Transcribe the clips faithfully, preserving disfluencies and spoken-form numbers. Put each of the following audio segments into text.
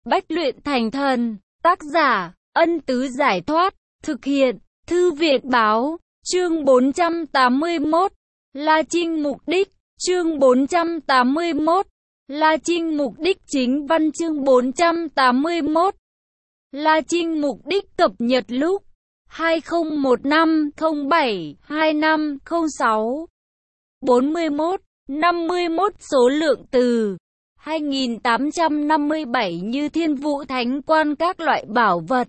Bách luyện thành thần. Tác giả, Ân Tứ Giải Thoát. Thực hiện, Thư viện Báo. Chương bốn trăm tám mươi mốt. La Trinh mục đích. Chương bốn trăm tám mươi mốt. La Trinh mục đích chính văn. Chương bốn trăm tám mươi mốt. La Trinh mục đích cập nhật lúc hai không một năm không bảy hai năm không sáu. bốn mươi mốt, năm mươi mốt số lượng từ hai nghìn tám trăm năm mươi bảy như thiên vũ thánh quan các loại bảo vật.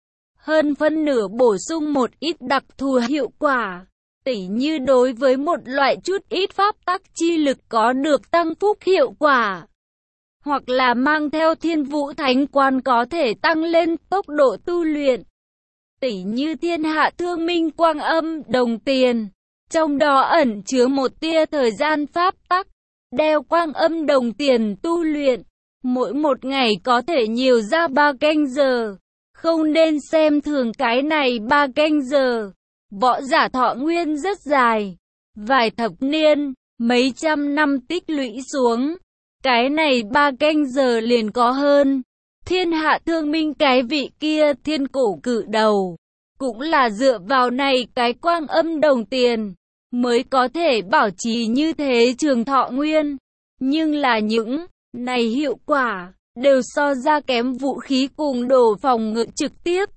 Hơn phân nửa bổ sung một ít đặc thù hiệu quả, tỉ như đối với một loại chút ít pháp tắc chi lực có được tăng phúc hiệu quả. Hoặc là mang theo thiên vũ thánh quan có thể tăng lên tốc độ tu luyện. Tỉ như thiên hạ thương minh quang âm đồng tiền. Trong đó ẩn chứa một tia thời gian pháp tắc. Đeo quang âm đồng tiền tu luyện. Mỗi một ngày có thể nhiều ra ba canh giờ. Không nên xem thường cái này ba canh giờ. Võ giả thọ nguyên rất dài. Vài thập niên, mấy trăm năm tích lũy xuống. Cái này ba canh giờ liền có hơn. Thiên hạ thương minh cái vị kia thiên cổ cự đầu. Cũng là dựa vào này cái quang âm đồng tiền. Mới có thể bảo trì như thế trường thọ nguyên. Nhưng là những này hiệu quả đều so ra kém vũ khí cùng đồ phòng ngự trực tiếp.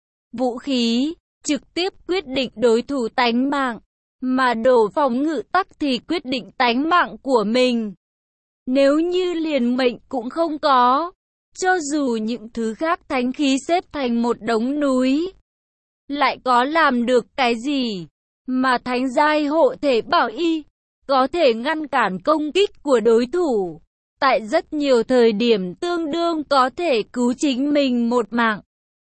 Vũ khí trực tiếp quyết định đối thủ tánh mạng. Mà đồ phòng ngự tắc thì quyết định tánh mạng của mình. Nếu như liền mệnh cũng không có, cho dù những thứ khác thánh khí xếp thành một đống núi, lại có làm được cái gì? Mà thánh giai hộ thể bảo y, có thể ngăn cản công kích của đối thủ. Tại rất nhiều thời điểm tương đương có thể cứu chính mình một mạng.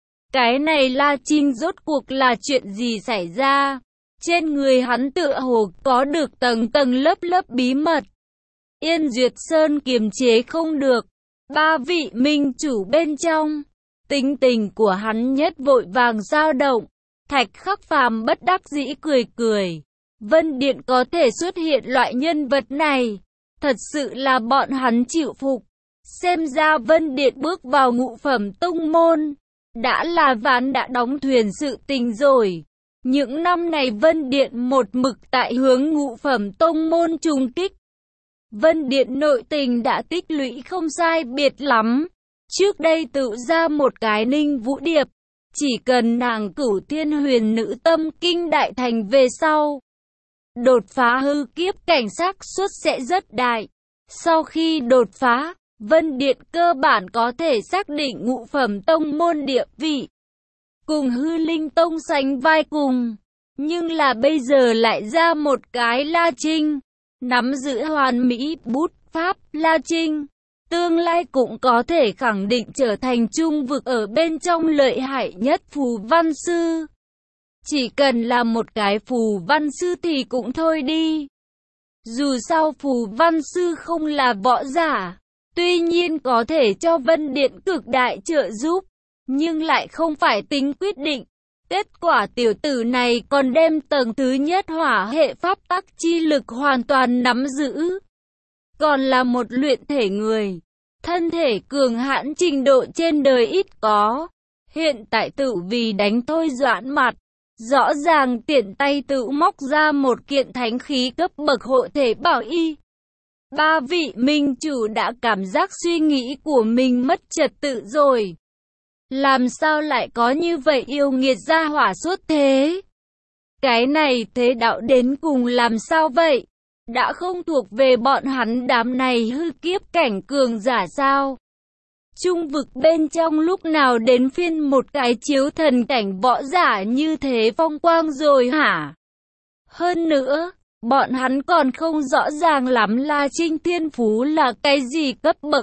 Cái này La Trinh rốt cuộc là chuyện gì xảy ra? Trên người hắn tựa hồ có được tầng tầng lớp lớp bí mật. Yên Duyệt Sơn kiềm chế không được. Ba vị minh chủ bên trong. Tính tình của hắn nhất vội vàng dao động. Thạch Khắc Phàm bất đắc dĩ cười cười. Vân Điện có thể xuất hiện loại nhân vật này. Thật sự là bọn hắn chịu phục. Xem ra Vân Điện bước vào ngũ phẩm tông môn. Đã là ván đã đóng thuyền sự tình rồi. Những năm này Vân Điện một mực tại hướng ngũ phẩm tông môn trùng kích. Vân Điện nội tình đã tích lũy không sai biệt lắm. Trước đây tự ra một cái Ninh Vũ Điệp. Chỉ cần nàng Cửu Thiên Huyền Nữ Tâm Kinh đại thành về sau, đột phá hư kiếp cảnh xác suất sẽ rất đại. Sau khi đột phá, Vân Điện cơ bản có thể xác định ngũ phẩm tông môn địa vị. Cùng Hư Linh Tông sánh vai cùng. Nhưng là bây giờ lại ra một cái La Trinh. Nắm giữ hoàn mỹ bút pháp La Trinh. Tương lai cũng có thể khẳng định trở thành trung vực ở bên trong lợi hại nhất phù văn sư. Chỉ cần là một cái phù văn sư thì cũng thôi đi. Dù sao phù văn sư không là võ giả. Tuy nhiên có thể cho Vân Điện cực đại trợ giúp. Nhưng lại không phải tính quyết định. Kết quả tiểu tử này còn đem tầng thứ nhất hỏa hệ pháp tắc chi lực hoàn toàn nắm giữ. Còn là một luyện thể người. Thân thể cường hãn trình độ trên đời ít có. Hiện tại tự vì đánh thôi doãn mặt. Rõ ràng tiện tay tự móc ra một kiện thánh khí cấp bậc hộ thể bảo y. Ba vị minh chủ đã cảm giác suy nghĩ của mình mất trật tự rồi. Làm sao lại có như vậy yêu nghiệt gia hỏa suốt thế? Cái này thế đạo đến cùng làm sao vậy? Đã không thuộc về bọn hắn đám này hư kiếp cảnh cường giả sao? Trung vực bên trong lúc nào đến phiên một cái chiếu thần cảnh võ giả như thế phong quang rồi hả? Hơn nữa, bọn hắn còn không rõ ràng lắm La Trinh thiên phú là cái gì cấp bậc.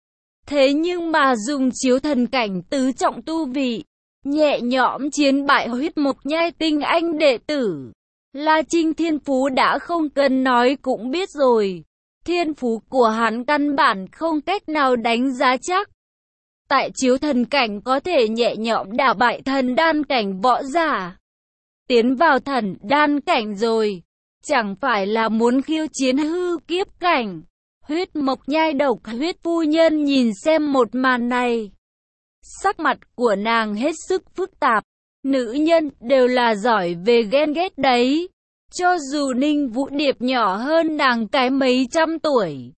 Thế nhưng mà dùng chiếu thần cảnh tứ trọng tu vị, nhẹ nhõm chiến bại huyết mộc nhai tinh anh đệ tử. La Trinh thiên phú đã không cần nói cũng biết rồi. Thiên phú của hắn căn bản không cách nào đánh giá chắc. Tại chiếu thần cảnh có thể nhẹ nhõm đả bại thần đan cảnh võ giả. Tiến vào thần đan cảnh rồi. Chẳng phải là muốn khiêu chiến hư kiếp cảnh. Huyết mộc nhai độc huyết phu nhân nhìn xem một màn này. Sắc mặt của nàng hết sức phức tạp. Nữ nhân đều là giỏi về ghen ghét đấy. Cho dù Ninh Vũ Điệp nhỏ hơn nàng cái mấy trăm tuổi.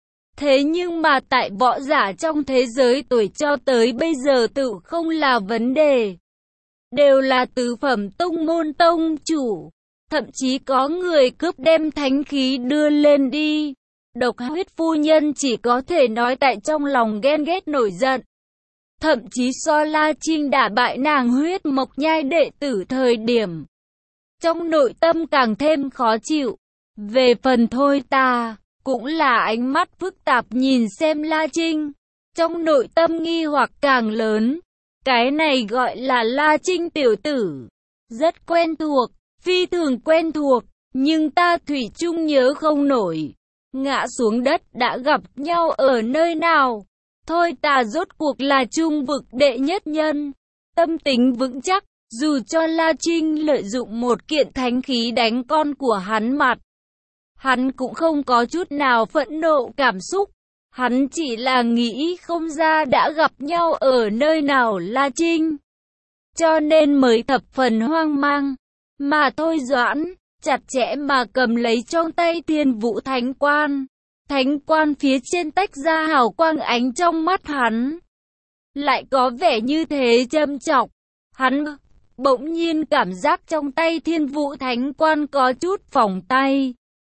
Thế nhưng mà tại võ giả trong thế giới tuổi cho tới bây giờ tự không là vấn đề. Đều là tứ phẩm tông môn tông chủ. Thậm chí có người cướp đem thánh khí đưa lên đi. Độc huyết phu nhân chỉ có thể nói tại trong lòng ghen ghét nổi giận. Thậm chí so La Trinh đả bại nàng huyết mộc nhai đệ tử thời điểm. Trong nội tâm càng thêm khó chịu. Về phần Thôi Ta, cũng là ánh mắt phức tạp nhìn xem La Trinh. Trong nội tâm nghi hoặc càng lớn. Cái này gọi là La Trinh tiểu tử. Rất quen thuộc, phi thường quen thuộc, nhưng ta thủy chung nhớ không nổi. Ngã xuống đất đã gặp nhau ở nơi nào? Thôi Ta rốt cuộc là trung vực đệ nhất nhân. Tâm tính vững chắc, dù cho La Trinh lợi dụng một kiện thánh khí đánh con của hắn mặt. Hắn cũng không có chút nào phẫn nộ cảm xúc. Hắn chỉ là nghĩ không ra đã gặp nhau ở nơi nào La Trinh. Cho nên mới thập phần hoang mang. Mà Thôi Doãn, chặt chẽ mà cầm lấy trong tay Thiên Vũ Thánh Quan. Thánh quan phía trên tách ra hào quang ánh trong mắt hắn. Lại có vẻ như thế châm chọc. Hắn bỗng nhiên cảm giác trong tay Thiên Vũ Thánh Quan có chút phỏng tay.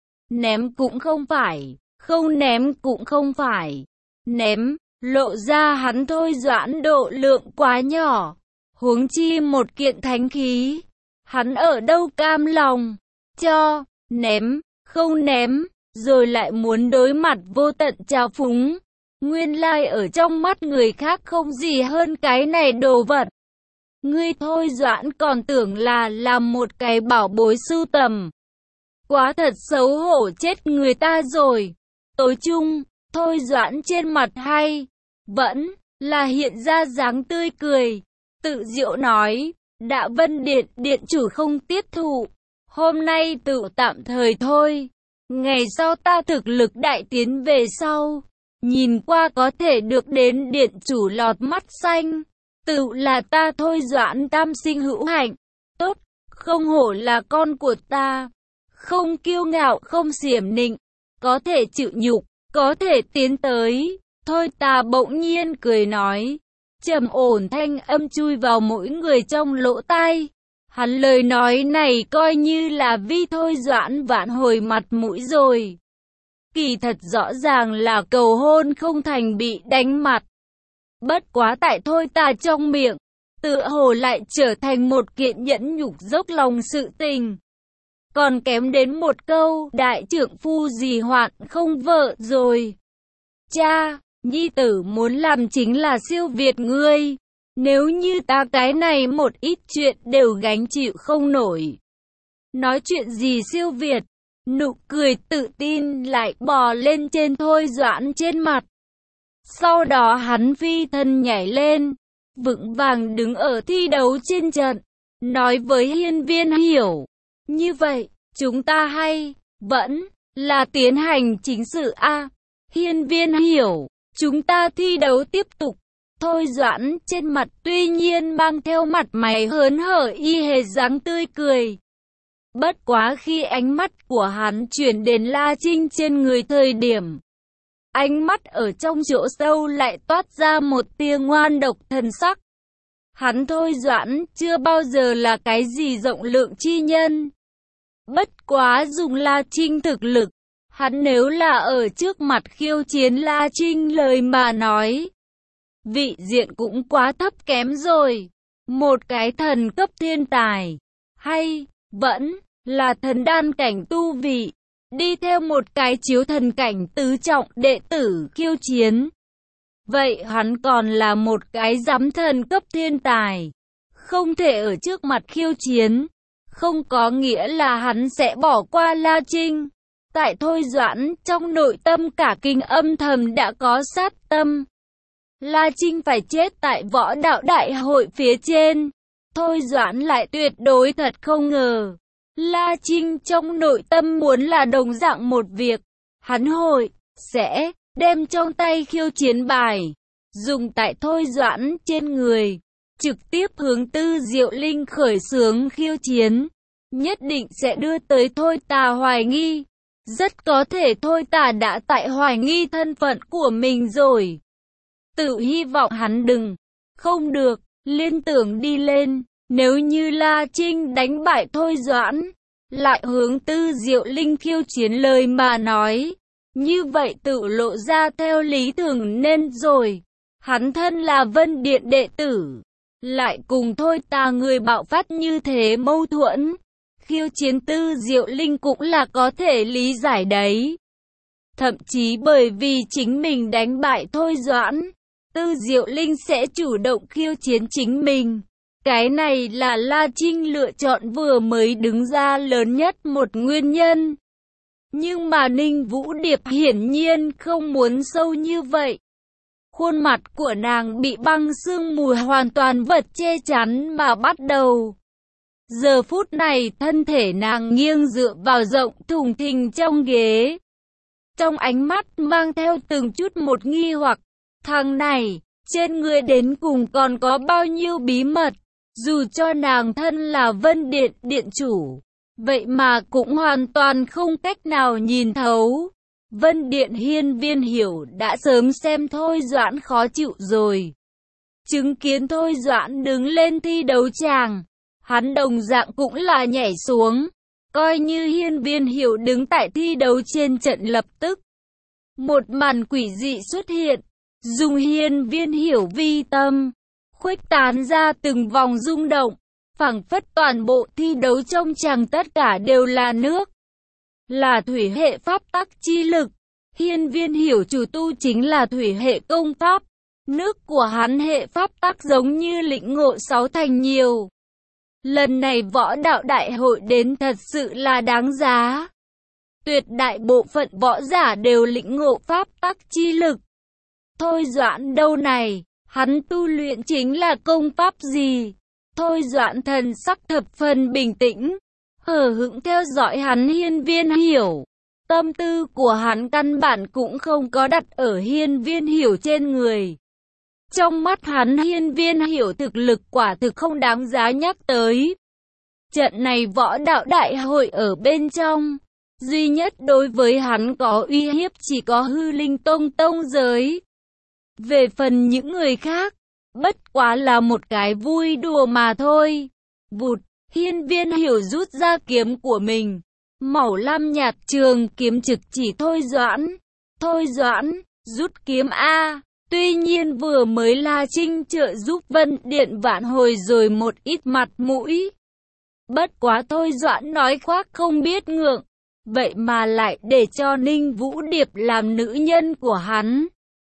Ném cũng không phải, không ném cũng không phải. Ném, lộ ra hắn Thôi Doãn độ lượng quá nhỏ. Huống chi một kiện thánh khí. Hắn ở đâu cam lòng, cho, ném, không ném, rồi lại muốn đối mặt vô tận trào phúng. Nguyên lai ở trong mắt người khác không gì hơn cái này đồ vật. Ngươi Thôi Doãn còn tưởng là làm một cái bảo bối sưu tầm. Quá thật xấu hổ chết người ta rồi. Tối chung, Thôi Doãn trên mặt hay, vẫn là hiện ra dáng tươi cười. Tự diệu nói, Đã Vân Điện điện chủ không tiếp thụ. Hôm nay tự tạm thời thôi. Ngày sau ta thực lực đại tiến về sau. Nhìn qua có thể được đến điện chủ lọt mắt xanh. Tự là ta Thôi Doãn tam sinh hữu hạnh. Tốt, không hổ là con của ta. Không kiêu ngạo, không xiểm nịnh. Có thể chịu nhục, có thể tiến tới. Thôi Ta bỗng nhiên cười nói. Trầm ổn thanh âm chui vào mỗi người trong lỗ tai. Hắn lời nói này coi như là vi Thôi Doãn vãn hồi mặt mũi rồi. Kỳ thật rõ ràng là cầu hôn không thành bị đánh mặt. Bất quá tại Thôi Ta trong miệng, tựa hồ lại trở thành một kiện nhẫn nhục dốc lòng sự tình. Còn kém đến một câu, đại trượng phu gì hoạn không vợ rồi. Cha, nhi tử muốn làm chính là siêu việt ngươi. Nếu như ta cái này một ít chuyện đều gánh chịu không nổi. Nói chuyện gì siêu việt, nụ cười tự tin lại bò lên trên Thôi Doãn trên mặt. Sau đó hắn phi thân nhảy lên, vững vàng đứng ở thi đấu trên trận, nói với Hiên Viên Hiểu. Như vậy, chúng ta hay, vẫn, là tiến hành chính sự A. Hiên Viên Hiểu, chúng ta thi đấu tiếp tục. Thôi Doãn trên mặt tuy nhiên mang theo mặt mày hớn hở y hề dáng tươi cười. Bất quá khi ánh mắt của hắn chuyển đến La Trinh trên người thời điểm. Ánh mắt ở trong chỗ sâu lại toát ra một tia ngoan độc thần sắc. Hắn Thôi Doãn chưa bao giờ là cái gì rộng lượng chi nhân. Bất quá dùng La Trinh thực lực. Hắn nếu là ở trước mặt khiêu chiến La Trinh lời mà nói. Vị diện cũng quá thấp kém rồi. Một cái thần cấp thiên tài. Hay, vẫn, là thần đan cảnh tu vị. Đi theo một cái chiếu thần cảnh tứ trọng đệ tử khiêu chiến. Vậy hắn còn là một cái giám thần cấp thiên tài. Không thể ở trước mặt khiêu chiến. Không có nghĩa là hắn sẽ bỏ qua La Trinh. Tại Thôi Doãn trong nội tâm cả kinh âm thầm đã có sát tâm. La Trinh phải chết tại võ đạo đại hội phía trên. Thôi Doãn lại tuyệt đối thật không ngờ. La Trinh trong nội tâm muốn là đồng dạng một việc. Hắn hội, sẽ, đem trong tay khiêu chiến bài. dùng tại Thôi Doãn trên người, trực tiếp hướng Tư Diệu Linh khởi xướng khiêu chiến, nhất định sẽ đưa tới Thôi Tà hoài nghi. Rất có thể Thôi Tà đã tại hoài nghi thân phận của mình rồi. Tự hy vọng hắn đừng, không được, liên tưởng đi lên, nếu như La Trinh đánh bại Thôi Doãn, lại hướng Tư Diệu Linh khiêu chiến lời mà nói, như vậy tự lộ ra theo lý thường nên rồi. Hắn thân là Vân Điện đệ tử, lại cùng Thôi Tà người bạo phát như thế mâu thuẫn, khiêu chiến Tư Diệu Linh cũng là có thể lý giải đấy. Thậm chí bởi vì chính mình đánh bại Thôi Doãn, Tư Diệu Linh sẽ chủ động khiêu chiến chính mình. Cái này là La Trinh lựa chọn vừa mới đứng ra lớn nhất một nguyên nhân. Nhưng mà Ninh Vũ Điệp hiển nhiên không muốn sâu như vậy. Khuôn mặt của nàng bị băng sương mù hoàn toàn vật che chắn mà bắt đầu. Giờ phút này thân thể nàng nghiêng dựa vào rộng thùng thình trong ghế. Trong ánh mắt mang theo từng chút một nghi hoặc. Thằng này, trên người đến cùng còn có bao nhiêu bí mật, dù cho nàng thân là Vân Điện điện chủ, vậy mà cũng hoàn toàn không cách nào nhìn thấu. Vân Điện hiên viên hiểu đã sớm xem Thôi Doãn khó chịu rồi. Chứng kiến Thôi Doãn đứng lên thi đấu tràng, hắn đồng dạng cũng là nhảy xuống, coi như hiên viên hiểu đứng tại thi đấu trên trận lập tức. Một màn quỷ dị xuất hiện, dùng hiên viên hiểu vi tâm, khuếch tán ra từng vòng rung động, phảng phất toàn bộ thi đấu trong tràng tất cả đều là nước. Là thủy hệ pháp tắc chi lực, hiên viên hiểu chủ tu chính là thủy hệ công pháp, nước của hắn hệ pháp tắc giống như lĩnh ngộ sáu thành nhiều. Lần này võ đạo đại hội đến thật sự là đáng giá. Tuyệt đại bộ phận võ giả đều lĩnh ngộ pháp tắc chi lực. Thôi Doãn đâu này, hắn tu luyện chính là công pháp gì? Thôi Doãn thần sắc thập phần bình tĩnh, hờ hững theo dõi hắn hiên viên hiểu. Tâm tư của hắn căn bản cũng không có đặt ở hiên viên hiểu trên người. Trong mắt hắn hiên viên hiểu thực lực quả thực không đáng giá nhắc tới. Trận này võ đạo đại hội ở bên trong, duy nhất đối với hắn có uy hiếp chỉ có hư linh tông tông giới. Về phần những người khác, bất quá là một cái vui đùa mà thôi. Vụt, hiên viên hiểu rút ra kiếm của mình. Màu lam nhạt trường kiếm trực chỉ Thôi Doãn. Thôi Doãn, rút kiếm A. Tuy nhiên vừa mới La Trinh trợ giúp Vân Điện vãn hồi rồi một ít mặt mũi. Bất quá Thôi Doãn nói khoác không biết ngượng, vậy mà lại để cho Ninh Vũ Điệp làm nữ nhân của hắn.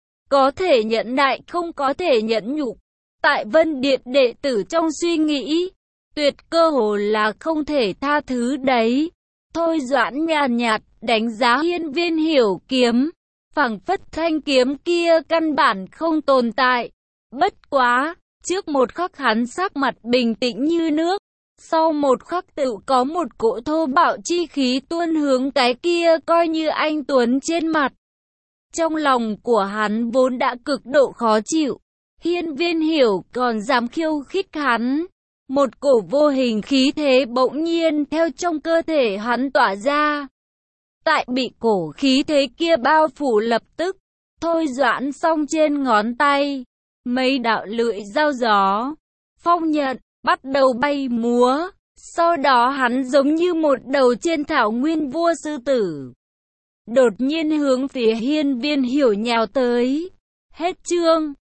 Có thể nhẫn nại không có thể nhẫn nhục. Tại Vân Điện đệ tử trong suy nghĩ, tuyệt cơ hồ là không thể tha thứ đấy. Thôi Doãn nhàn nhạt đánh giá hiên viên hiểu kiếm, phảng phất thanh kiếm kia căn bản không tồn tại. Bất quá, trước một khắc hắn sắc mặt bình tĩnh như nước, sau một khắc tự có một cỗ thô bạo chi khí tuôn hướng cái kia coi như anh tuấn trên mặt. Trong lòng của hắn vốn đã cực độ khó chịu, hiên viên hiểu còn dám khiêu khích hắn. Một cổ vô hình khí thế bỗng nhiên theo trong cơ thể hắn tỏa ra. Tại bị cổ khí thế kia bao phủ lập tức, Thôi Doãn song trên ngón tay, mấy đạo lưỡi dao gió, phong nhận, bắt đầu bay múa. Sau đó hắn giống như một đầu trên thảo nguyên vua sư tử, đột nhiên hướng phía hiên viên hiểu nhào tới. Hết chương.